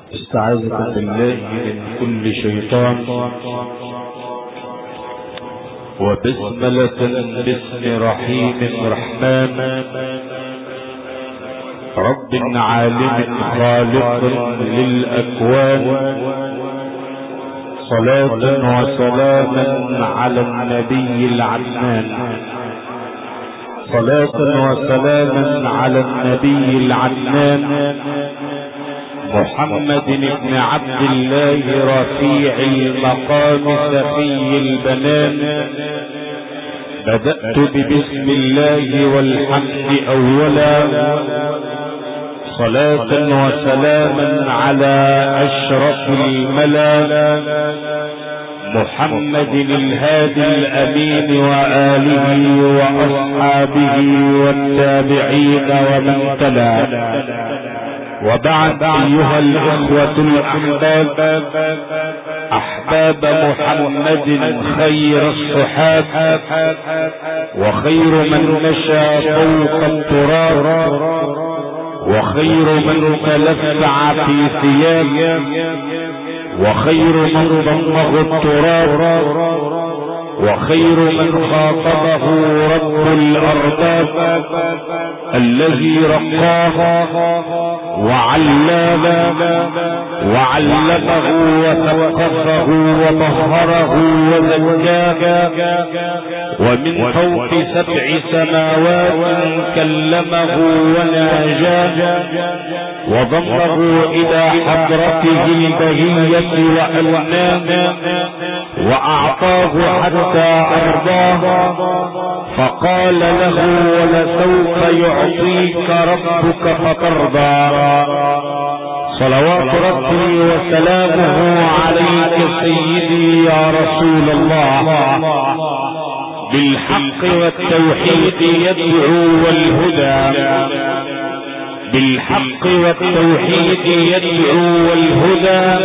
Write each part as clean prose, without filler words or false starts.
استعاذكم بالله من كل شيطان وبسملة باسم رحيم رحمن رب عالم خالق للأكوان صلاة وسلاما على النبي العدنان صلاة وسلاما على النبي العدنان محمد بن عبد الله رفيع المقام سخي البنان بدأت ببسم الله والحمد أولا صلاة وسلاما على أشرف الملا محمد الهادي الأمين وآله وأصحابه والتابعين ومن تلا. وبعد أيها الإخوة الأحباب أحباب محمد خير الصحاب وخير من مشى فوق التراب وخير من تلفع في ثياب وخير من ضمه التراب وخير من خاطبه رب الأرباب الذي رقاه وعلمه وثقفه وطهره وزكاه ومن فوق 7 سماوات كلمه وناجاه وضمه إلى حضرته البهية وألناه وأعطاه حتى أرضاه فقال له ولسوف يعطيك ربك فترضى. صلوات ربي وسلامه عليك سيدي يا رسول الله بالحق والتوحيد يدعو والهدى بالحق والتوحيد يدعو والهدى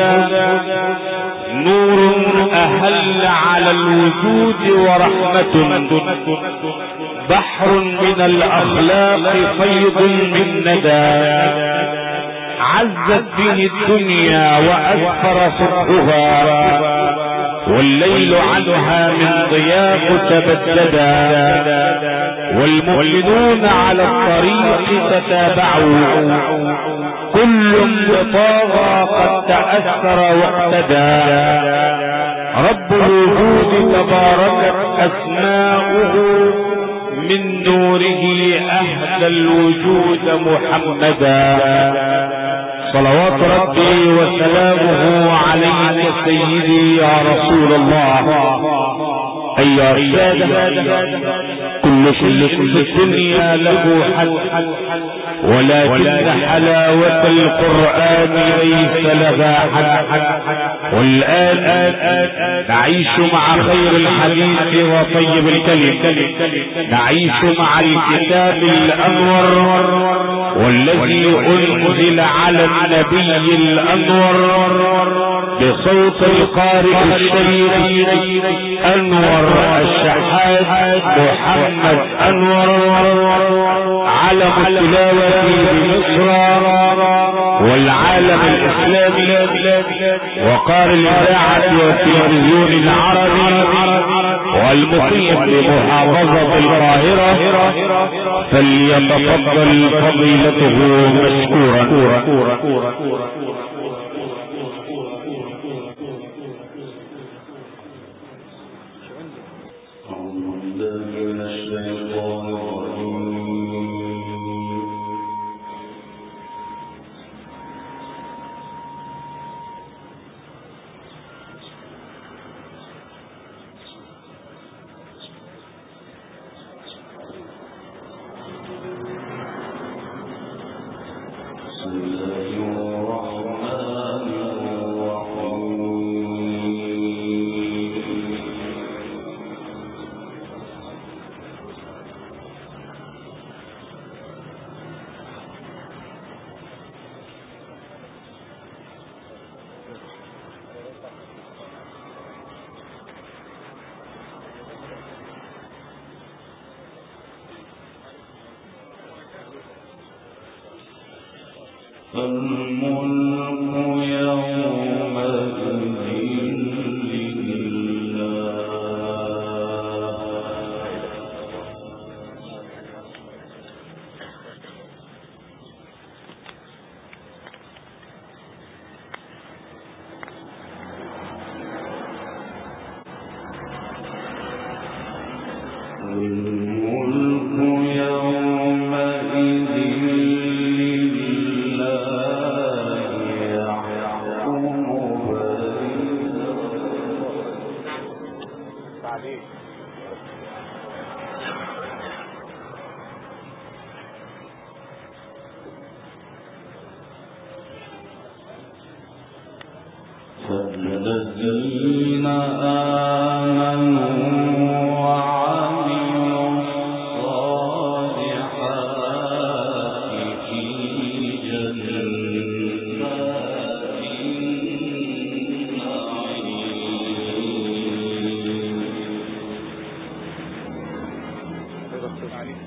نور أهل على الوجود ورحمة بحر من الأخلاق فيض من ندى عزت به الدنيا وأسفر صبحها والليل عنها من ضياء تبددا والمؤمنون على الطريق تتابعوا كل بطاغى قد تأثر واقتدى رب الوجود تباركت أسماؤه من نوره أهدى الوجود محمدا صلوات ربي وسلامه عليك سيدي يا رسول الله. أيها السادة كل شيء في الدنيا له حد ولكن حلاوة القرآن ليس لها حد. والآن نعيش مع خير الحديث وطيب الكلم نعيش مع الكتاب الأنور والذي أنزل على النبي الأنور بصوت القارئ الشريف أنور الشحات محمد أنور علم التلاوة بمصر والعالم الإسلامي وقارئ الإذاعة والتلفزيون العربي والمقيم بمحافظة القاهرة فليتفضل فضيلته مشكورا. الملك فالذين آمنوا وعملوا الصالحات في جنات النعيم.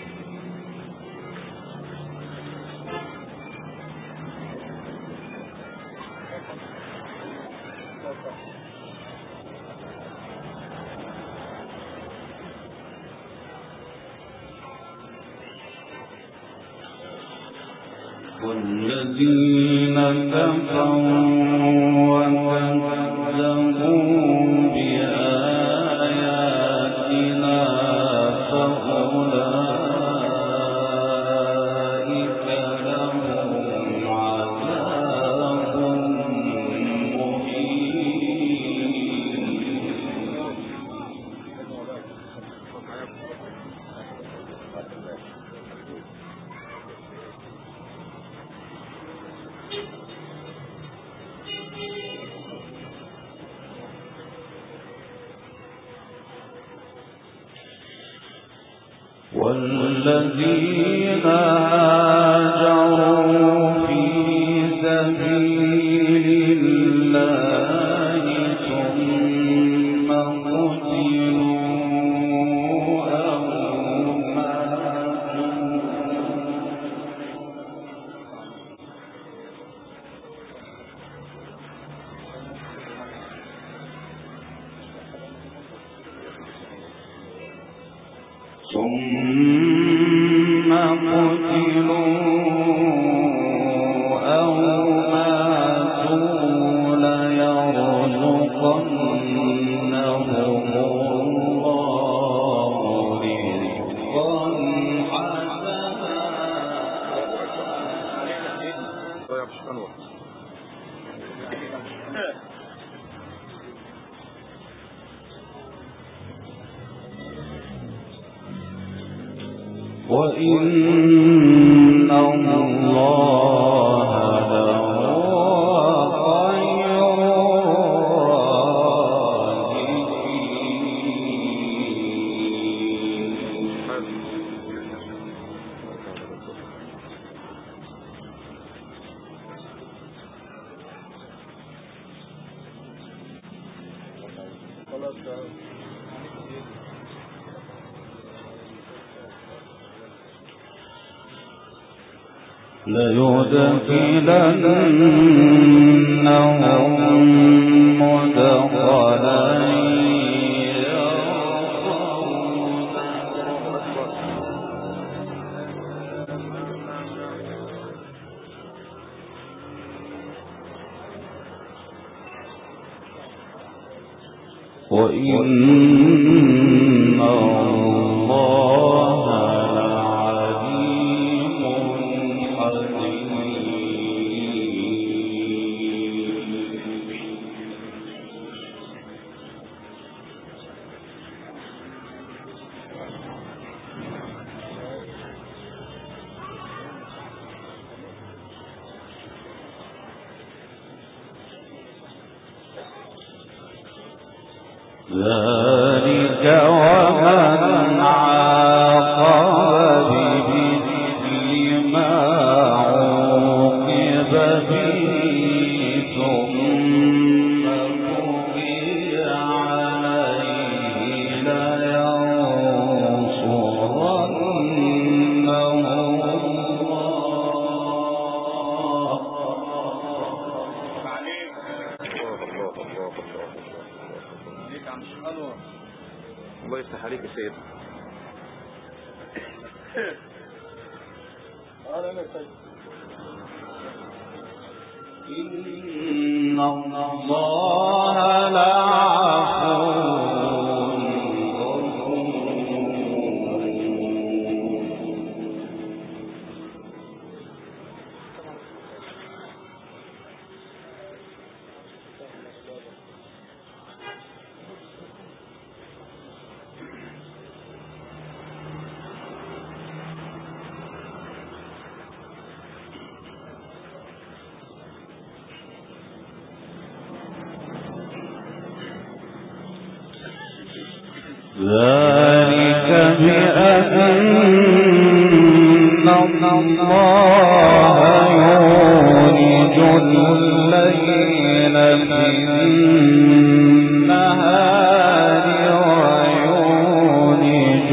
والذين كفروا وكذبوا بآياتنا فأولئك لهم عذاب والذين هاجروا في سبيل الله ثم قتلوا أو ماتوا ليرزقنهم الله رزقا حسنا. وإن الله لهو خير الرازقين. ليدخلنهم مدخلا وإن الله لعليم حكيم. ذلك ومن عاقب بمثل ما عوقب به ثم بغي عليه لينصرنه الله يفتح عليك يا سيد. إن الله لعفو غفور. ذلك بأن الله يولج الليل في النهار ويولج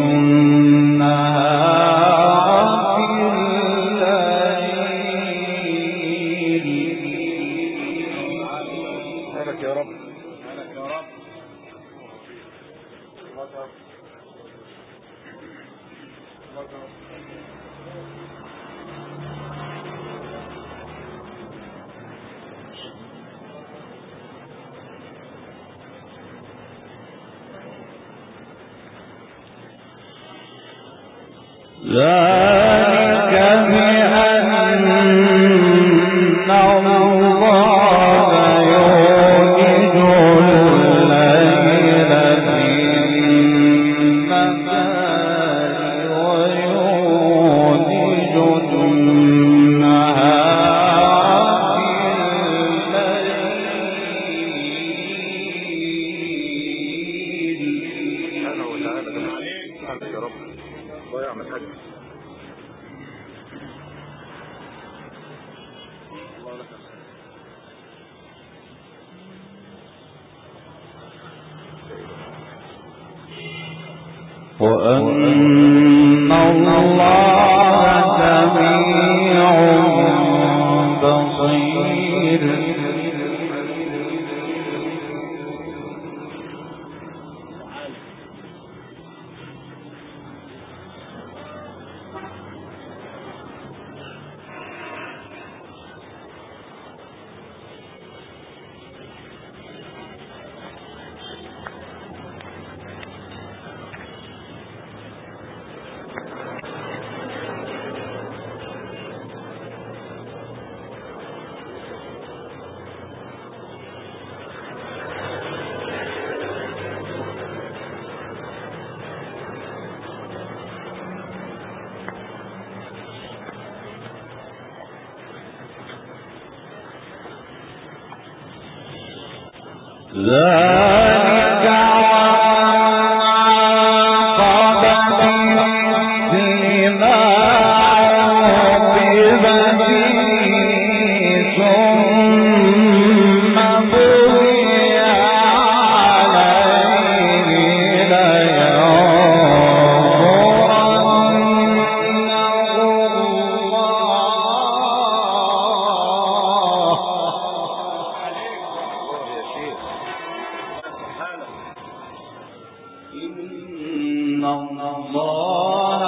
النهار في الليل. سبحانك يا رب. ذلك بأن الله يولج الليل في النهار ويولج النهار في الليل. سبحانه وتعالى. سبحانك يا رب. الله يعمل حاجة. وأن الله سميع بصير. ذلك عاقبة مثل ما عوقب به ثم بني عليه إن الله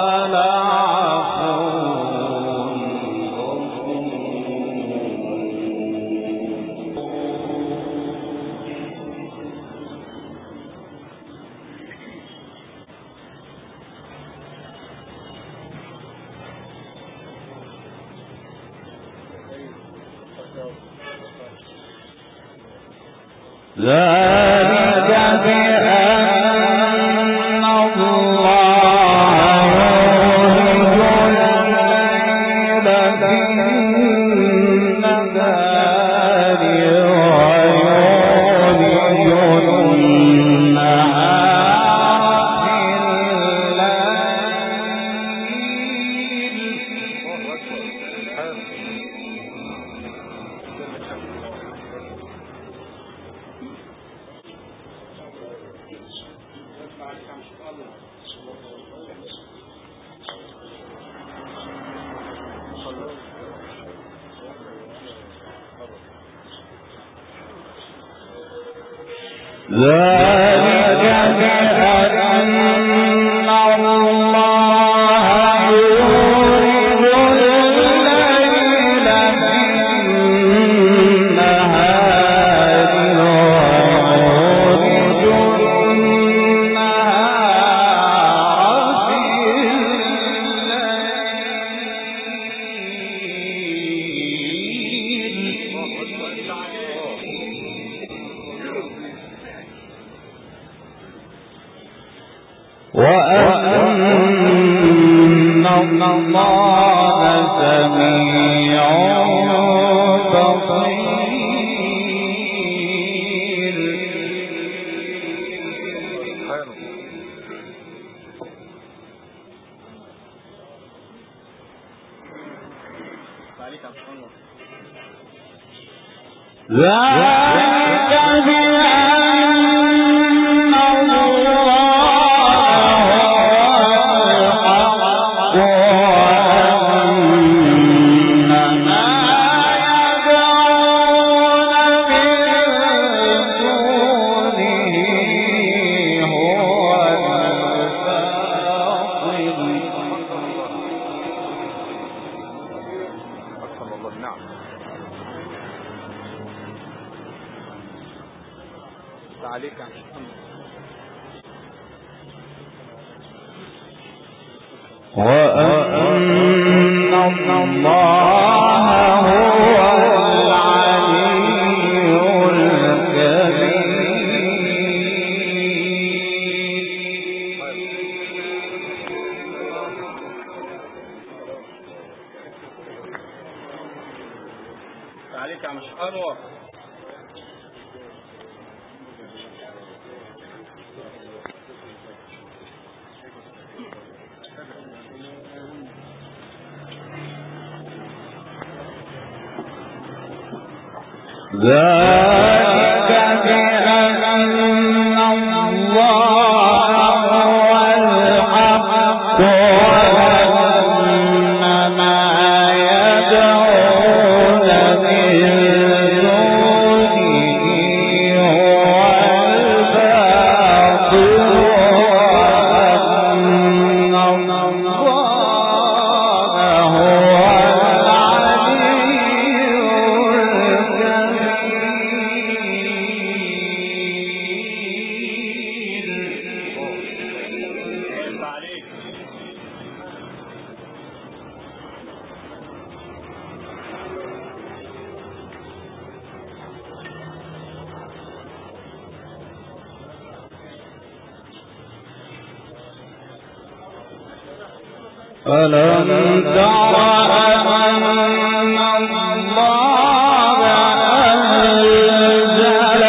ذلك بأن الله يولج الليل في النهار ويولج النهار في ذلك بأن الله يولج الليل في النهار ويولج النهار في وأن الله سميع بصير. ألم تر أن الله أنزل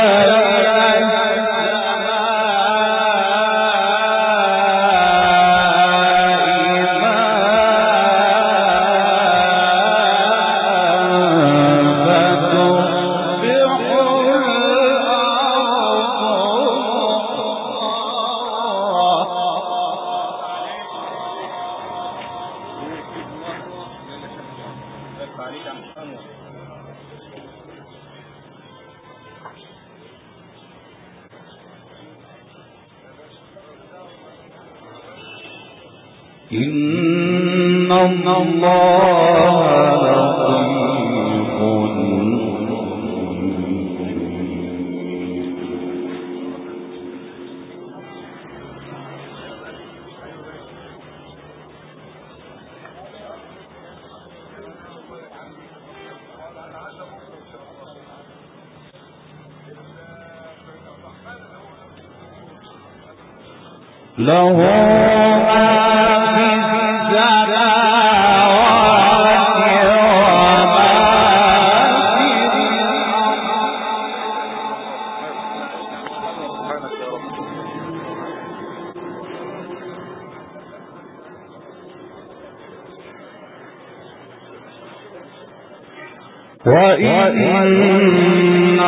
إن الله له وإن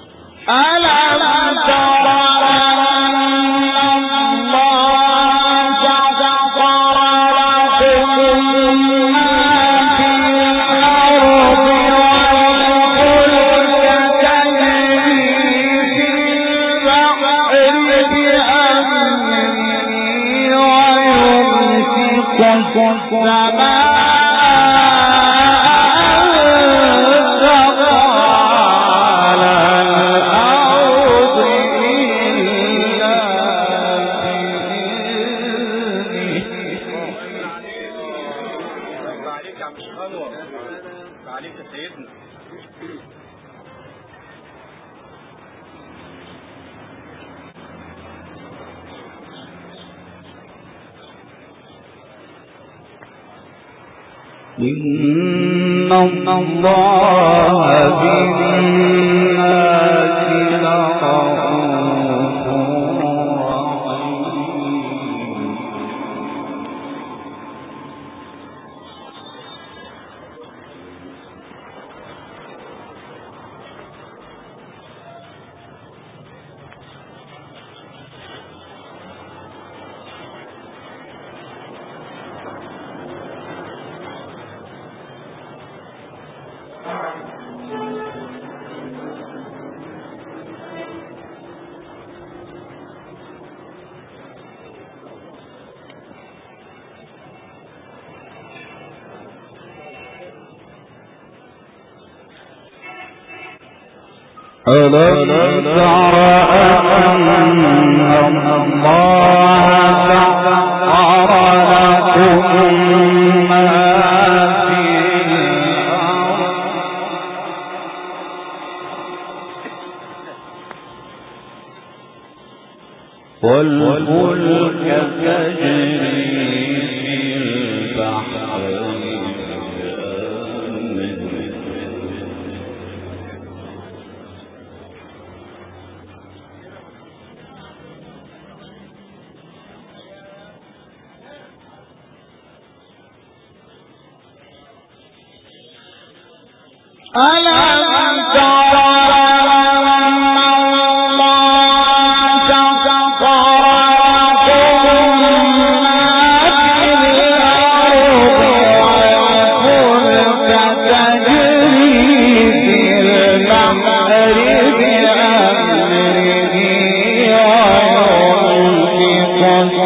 ألم تر أن الله إن الله بالناس لرؤوف ألم تر أن الله سخر لكم ما في الأرض والفلك تجري في البحر ألم تر أن الله سخر لكم ما في الأرض والفلك تجري في البحر بأمره ويمسك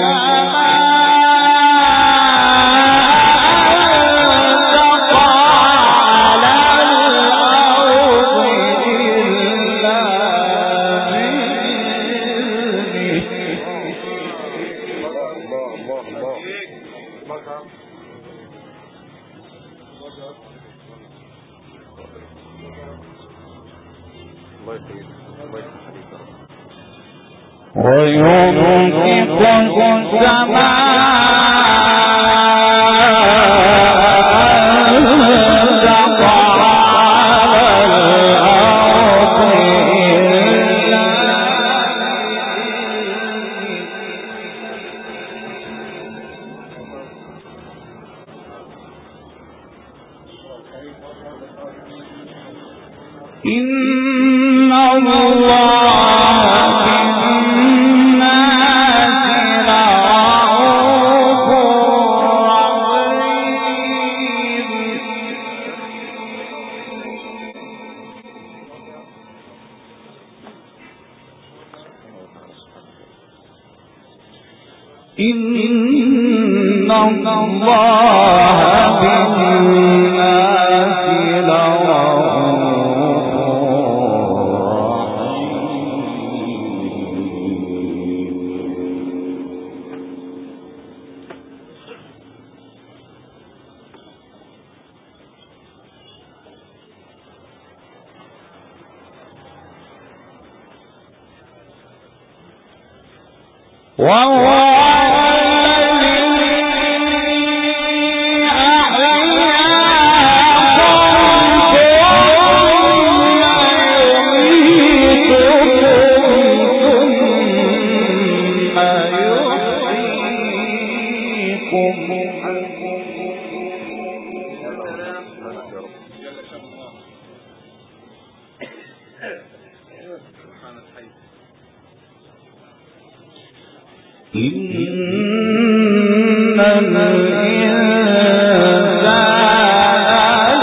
ويمسك السماء أن تقع على الأرض إلا إن الله بالناس لرؤوف رحيم إن الله بالناس لرؤوف وهو إن الإنسان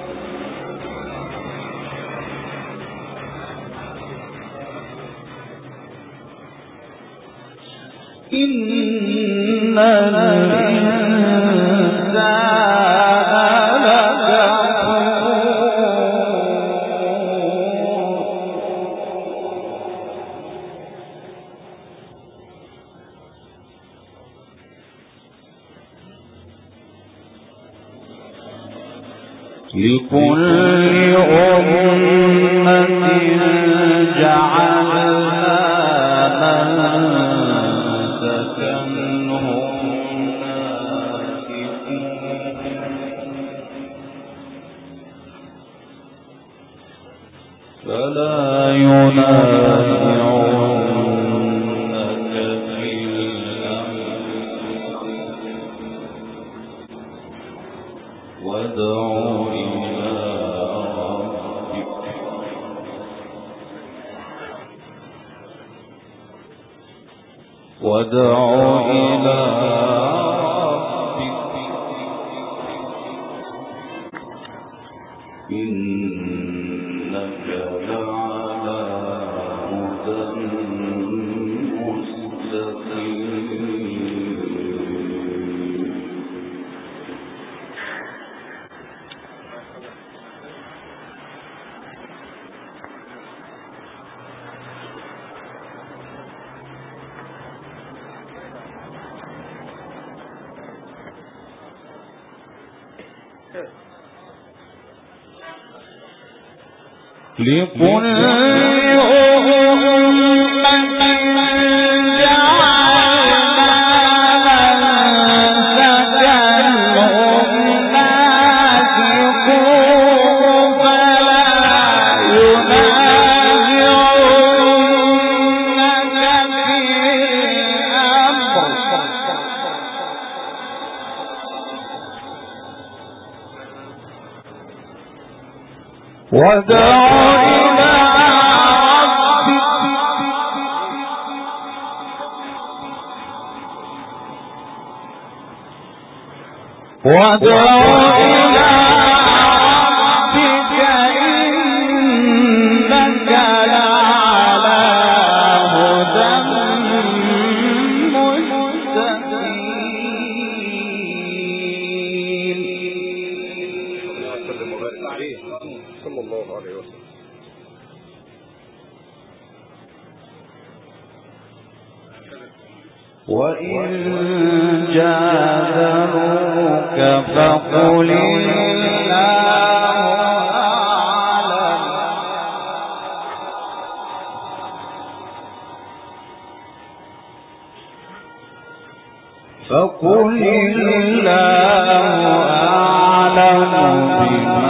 لكفور إن الإنسان لكل أمة جعلنا منسكا هم ناسكوه فلا ينازعنك في الأمر وادع إلى ربك إنك لعلى هدى مستقيم لكل أمة جعلنا منسكا هم ناسكوه فلا ينازعنك في الأمر وادع إلى ربك إنك لعلى هدى مستقيم صلى الله عليه وسلم. وإن جادلوك فقل الله أعلم بما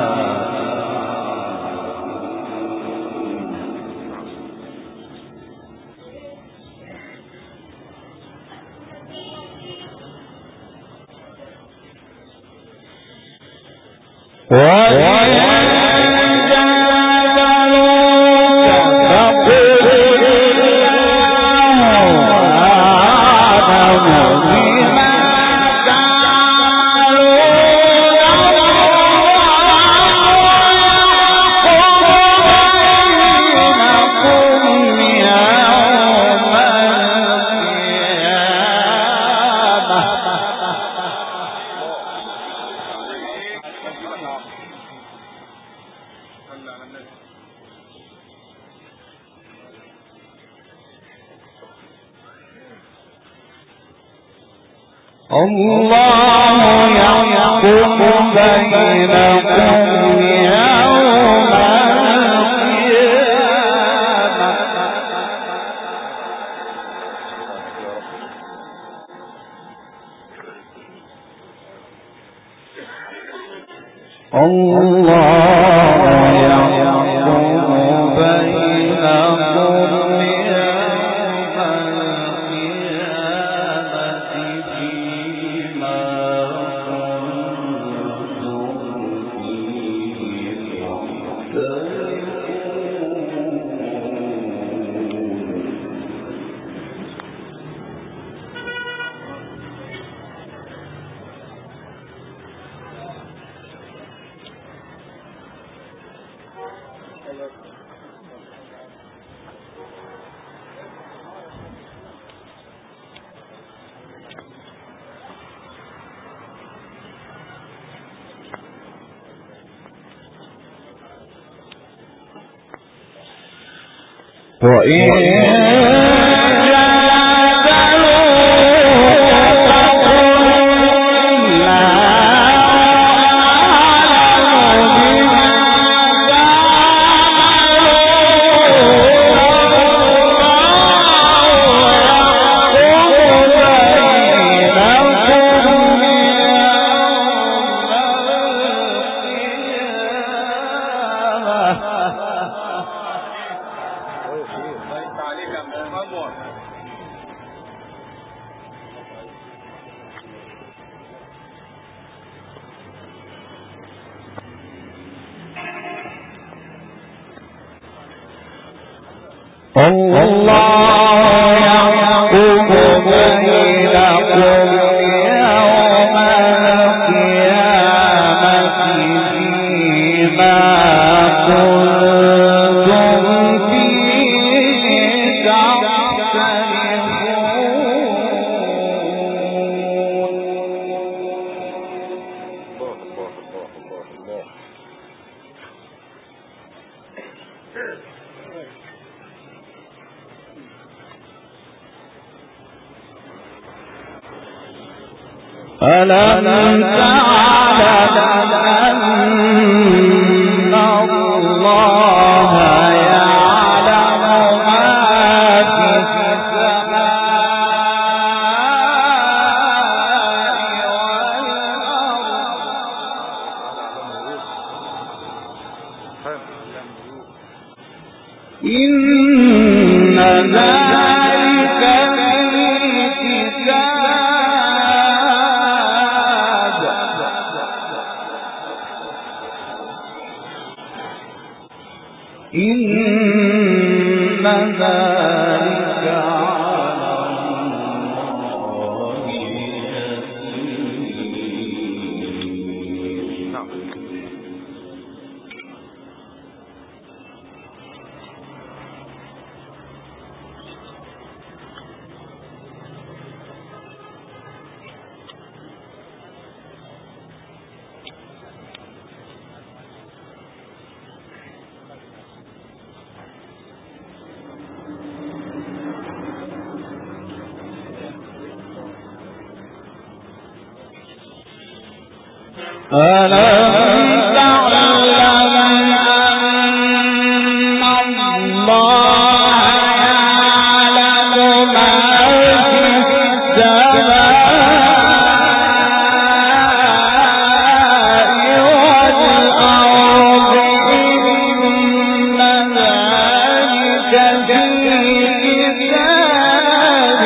الله يحكم بينكم يوم القيامة الله يحكم بينكم فيما كنتم فيه ألم تعلم أن الله يعلم ما في السماء والأرض إن ذلك في كتاب إن ذلك على الله يسير. ألم تعلم أن الله يعلم ما في السماء والأرض إن ذلك في كتاب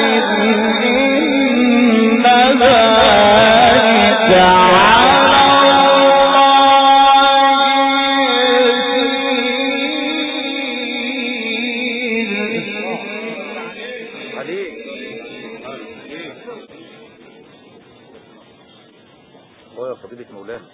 إن ذلك فضيلة مولانا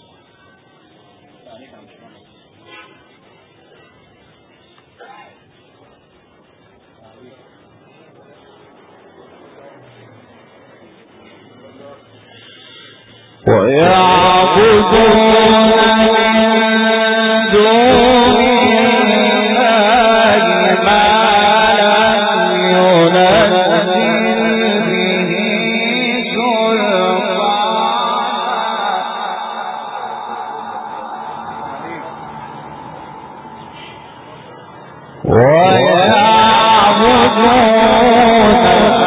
ويعبدون من دون الله ما لم ينزل به سلطانا ويعبدون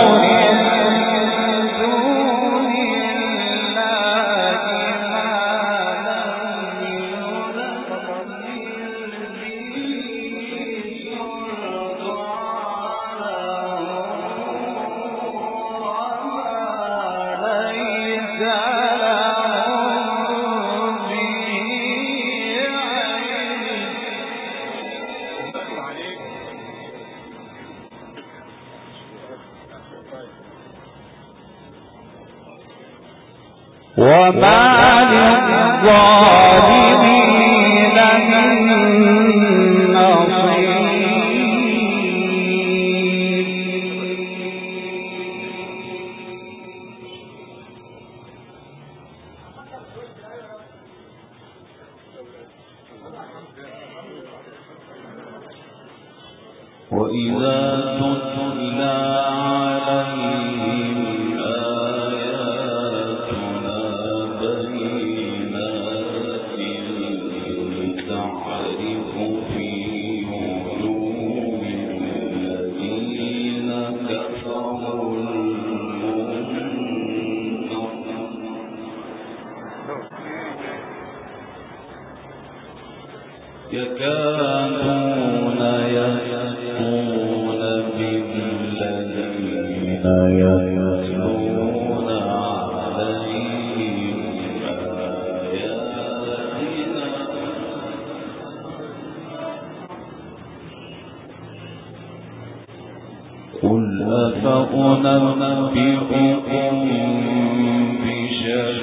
وما للظالمين من نصير. وإذا تتلى عليهم آياتنا بينات تعرف في وجوه الذين كفروا يكادون يسطون بالذين يتلون عليهم آياتنا قل أفأنبئكم بشر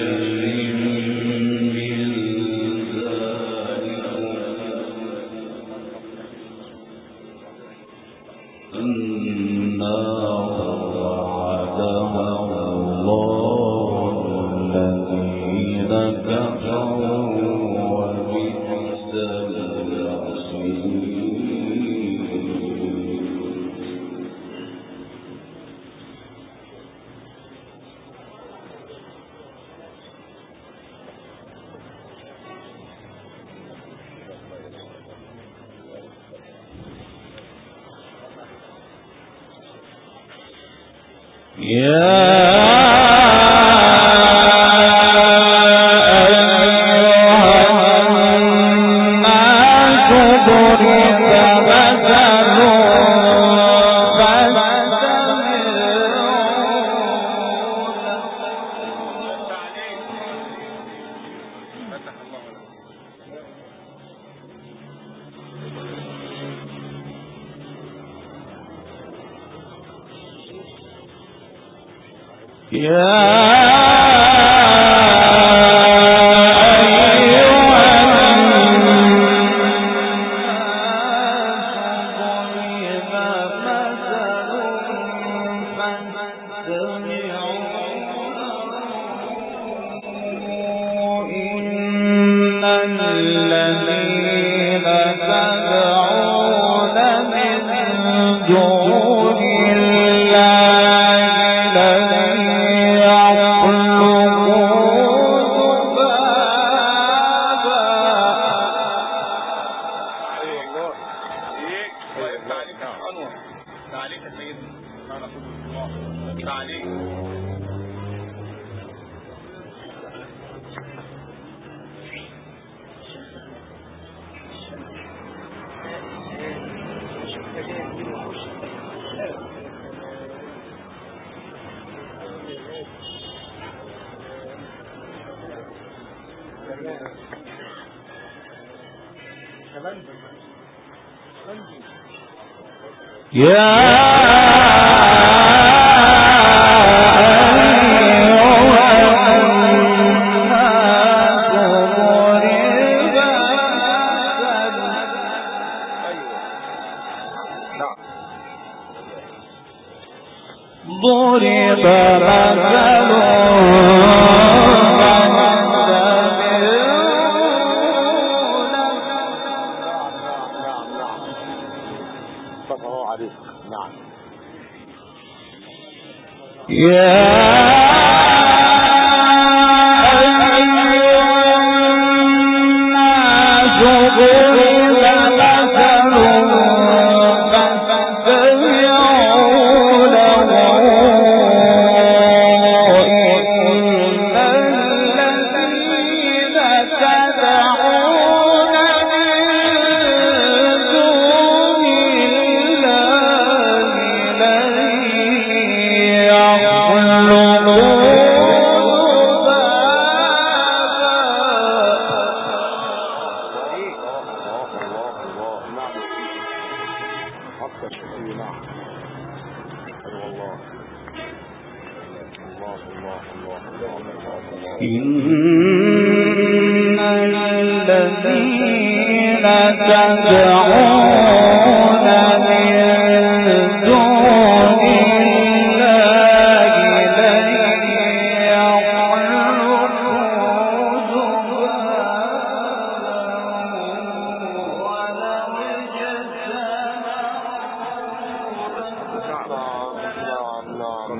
ضرب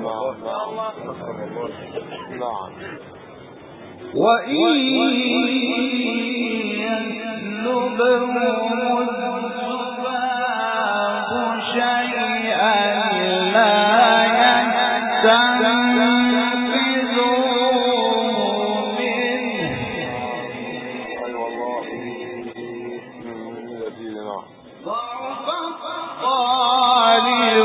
وإن يسلبهم الذباب شيئا لا يستنقذوه منه ضعف الطالب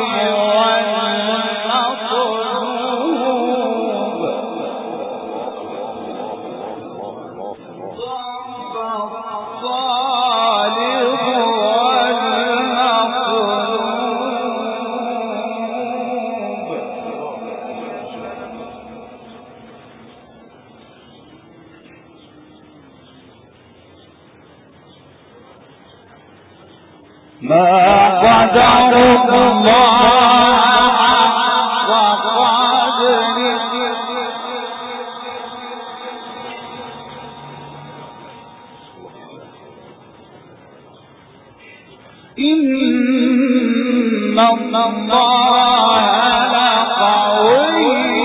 ما قدر الله حق قدره إن الله لقوي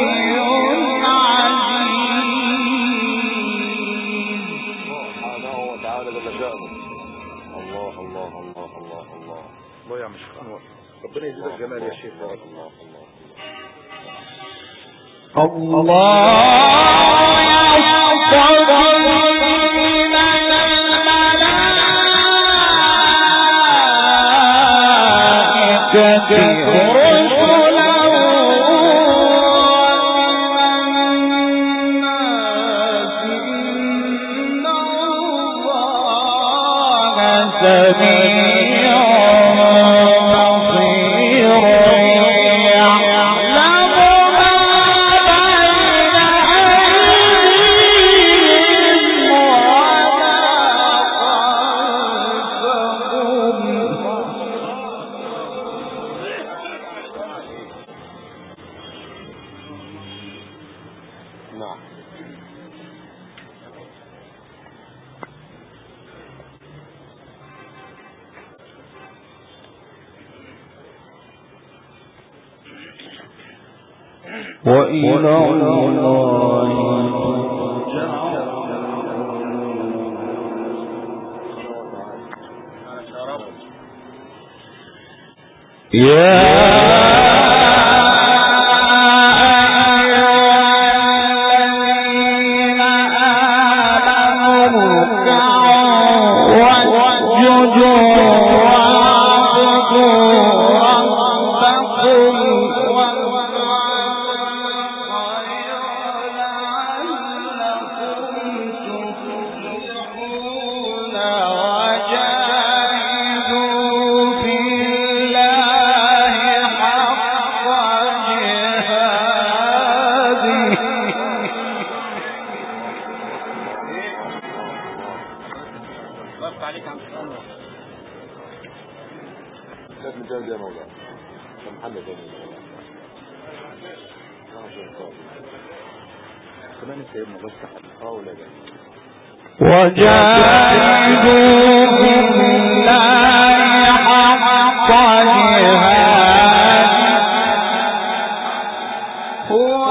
عزيز سبحانه وتعالى جل شأنه. الله الله الله الله الله الله يا مشيخ أنور، ربنا يزيدك جمال يا شيخ. الله يصطفي من الملائكة رسلا ومن الناس إن الله سميع بصير يعلم ما بين أيديهم وما خلفهم. نعم. وإلى الله يا لازم جاي يا مولانا محل ثاني كمان سيدنا بس ولا ده وجاهدوا في الله حق جهاده هو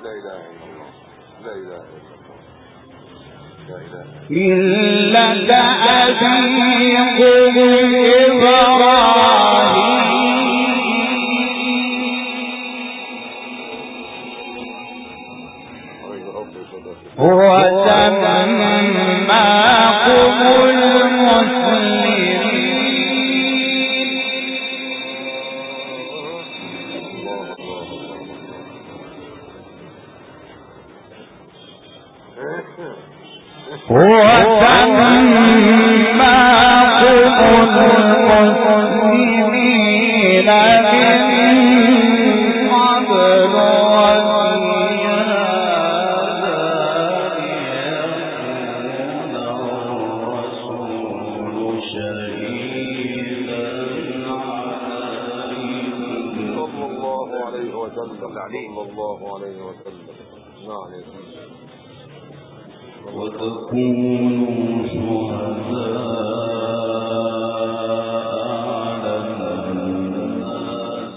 لا إله إلا الله لا إله إلا الله لا إله ملة أبيكم إبراهيم هو سماكم المسلمين هو سماكم المسلمين من قبل صلى الله عليه وسلم. نعم يا سيدي. وتكونوا شهداء على الناس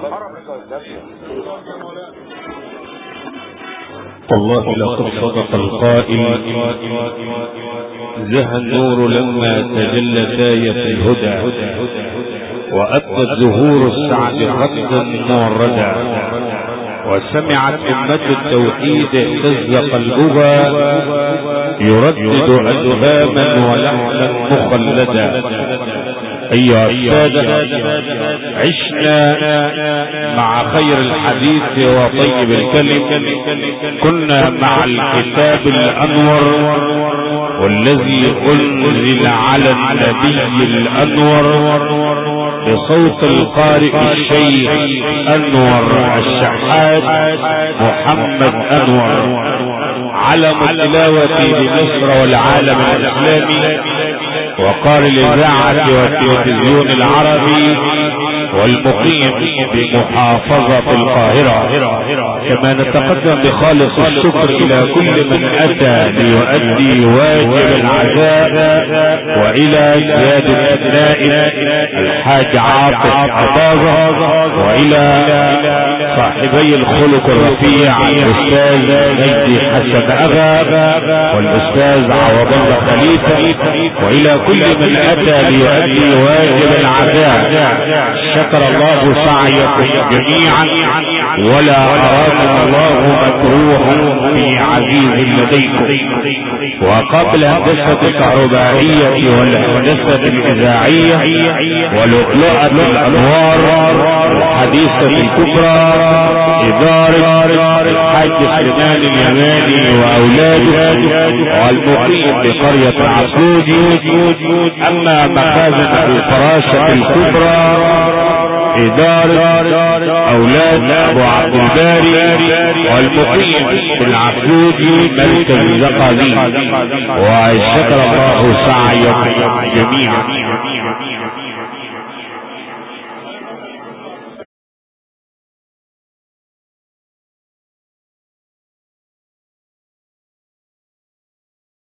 والله لقد صدق القائل زهى النور لما تجلى آية الهدى وأبدت ظهور السعد غدا موردا وسمعت أمة التوحيد اهتز قلبها يردد أذهاما ولحنا مخلدا. أيها السادة، عشنا مع خير الحديث وطيب الكلم، كنا مع الكتاب الأنور والذي أنزل على النبي الأنور بصوت القارئ الشيخ أنور الشحات محمد أنور، علم التلاوة بمصر والعالم الإسلامي وقارئ الإذاعة والتلفزيون العربي والمقيم بمحافظة القاهرة. كما نتقدم بخالص الشكر إلى كل من أتى ليؤدي واجب العزاء، وإلى سيادة النائب الحاج عاطف عطاظة، وإلى صاحبي الخلق الرفيع الأستاذ مجدي حسن أغا والأستاذ عوض الله خليفة، وإلى كل من أتى ليؤدي واجب العزاء. شكر الله سعيكم جميعا ولا أراكم الله مكروها في عزيز لديكم. وقبل الهندسة الكهربائية والهندسة الإذاعية ولؤلؤة الأنوار الحديثة الكبرى إدارة الحاج سليمان اليماني وأولاده والمقيم بقرية العسلوجي. أما مخازن الفراشة الكبرى إدارة أولاد أبو عبد الباري والمقيم بالعسلوجي مركز زقازي. وشكر الله سعيكم جميعا.